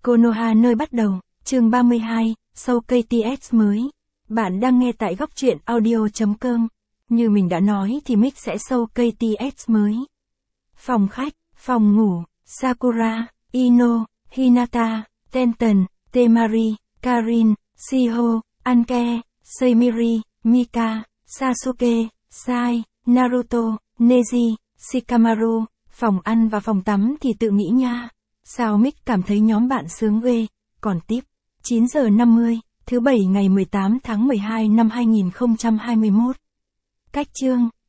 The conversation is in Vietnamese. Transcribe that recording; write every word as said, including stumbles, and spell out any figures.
Konoha nơi bắt đầu, chương ba mươi hai, show ca tê ét mới. Bạn đang nghe tại góc truyện audio chấm com. Như mình đã nói thì Mic sẽ show ca tê ét mới. Phòng khách, phòng ngủ, Sakura, Ino, Hinata, Tenten, Temari, Karin, Shiho, Anke, Seimiri, Mika, Sasuke, Sai, Naruto, Neji, Shikamaru. Phòng ăn và phòng tắm thì tự nghĩ nha. Sao Mic cảm thấy nhóm bạn sướng ghê. Còn tiếp, chín giờ năm mươi, thứ bảy ngày mười tám tháng mười hai năm hai nghìn không trăm hai mươi mốt. Cách chương,